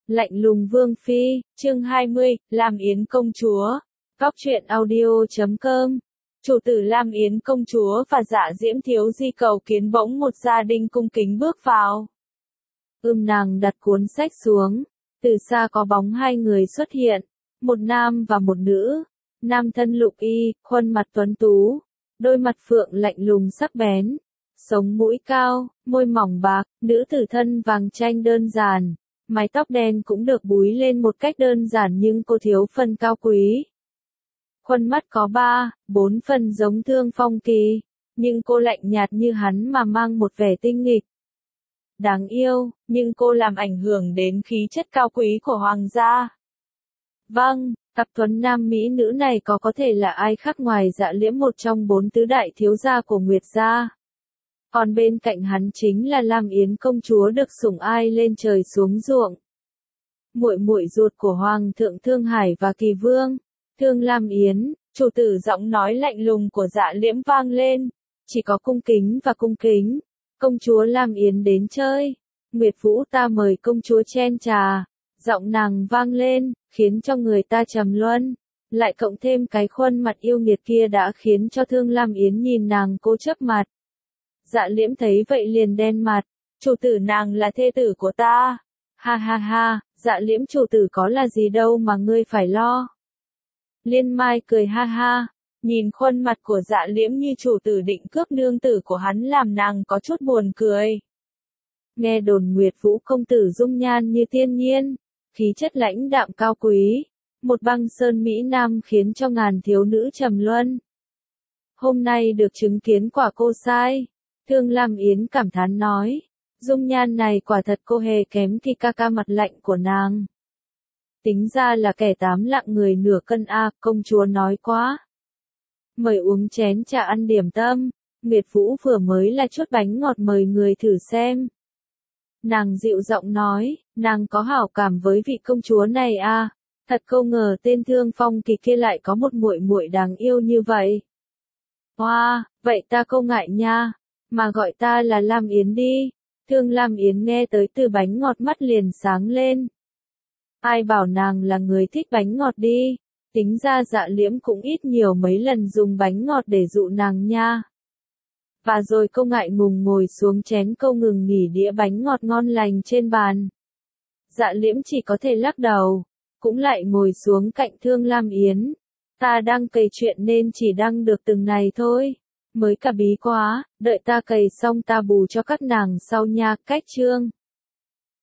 Lạnh lùng Vương Phi, chương 20, Lam Yến Công Chúa. Góc truyện audio.com. Chủ tử Lam Yến Công Chúa và Dạ Diễm Thiếu Di cầu kiến bỗng một gia đình cung kính bước vào. Nàng đặt cuốn sách xuống. Từ xa có bóng hai người xuất hiện. Một nam và một nữ. Nam thân lục y, khuôn mặt tuấn tú. Đôi mặt phượng lạnh lùng sắc bén. Sống mũi cao, môi mỏng bạc, nữ tử thân vàng chanh đơn giản. Mái tóc đen cũng được búi lên một cách đơn giản nhưng cô thiếu phần cao quý. Khuôn mắt có 3-4 phần giống Thương Phong Kỳ, nhưng cô lạnh nhạt như hắn mà mang một vẻ tinh nghịch. Đáng yêu, nhưng cô làm ảnh hưởng đến khí chất cao quý của hoàng gia. Vâng, cặp tuấn nam mỹ nữ này có thể là ai khác ngoài Dạ Liễm, một trong 4 tứ đại thiếu gia của Nguyệt gia. Còn bên cạnh hắn chính là Lam Yến Công Chúa được sủng ai lên trời xuống ruộng. Muội muội ruột của Hoàng thượng Thương Hải và Kỳ Vương, Thương Lam Yến. Chủ tử giọng nói lạnh lùng của Dạ Liễm vang lên, chỉ có cung kính và cung kính. Công chúa Lam Yến đến chơi, Nguyệt Vũ ta mời công chúa chen trà. Giọng nàng vang lên, khiến cho người ta trầm luân. Lại cộng thêm cái khuôn mặt yêu nghiệt kia đã khiến cho Thương Lam Yến nhìn nàng cố chấp mặt. Dạ Liễm thấy vậy liền đen mặt, chủ tử nàng là thê tử của ta. Ha ha ha, Dạ Liễm chủ tử có là gì đâu mà ngươi phải lo. Liên Mai cười ha ha, nhìn khuôn mặt của Dạ Liễm như chủ tử định cướp nương tử của hắn làm nàng có chút buồn cười. Nghe đồn Nguyệt Vũ công tử dung nhan như thiên nhiên, khí chất lãnh đạm cao quý, một băng sơn mỹ nam khiến cho ngàn thiếu nữ trầm luân. Hôm nay được chứng kiến quả cô sai. Thương Lam Yến cảm thán nói, dung nhan này quả thật cô hề kém thì ca mặt lạnh của nàng. Tính ra là kẻ 8 lạng người nửa cân công chúa nói quá. Mời uống chén trà ăn điểm tâm, Nguyệt Vũ vừa mới là chút bánh ngọt mời người thử xem. Nàng dịu giọng nói, nàng có hảo cảm với vị công chúa này thật không ngờ tên Thương Phong Kỳ kia lại có một muội muội đáng yêu như vậy. Wow, vậy ta không ngại nha. Mà gọi ta là Lam Yến đi. Thương Lam Yến nghe tới từ bánh ngọt mắt liền sáng lên. Ai bảo nàng là người thích bánh ngọt đi. Tính ra Dạ Liễm cũng ít nhiều mấy lần dùng bánh ngọt để dụ nàng nha. Và rồi cô ngại ngùng ngồi xuống chén câu ngừng nghỉ đĩa bánh ngọt ngon lành trên bàn. Dạ Liễm chỉ có thể lắc đầu. Cũng lại ngồi xuống cạnh Thương Lam Yến. Ta đang cày chuyện nên chỉ đăng được từng này thôi. Mới cả bí quá, đợi ta cày xong ta bù cho các nàng sau nha. Cách chương.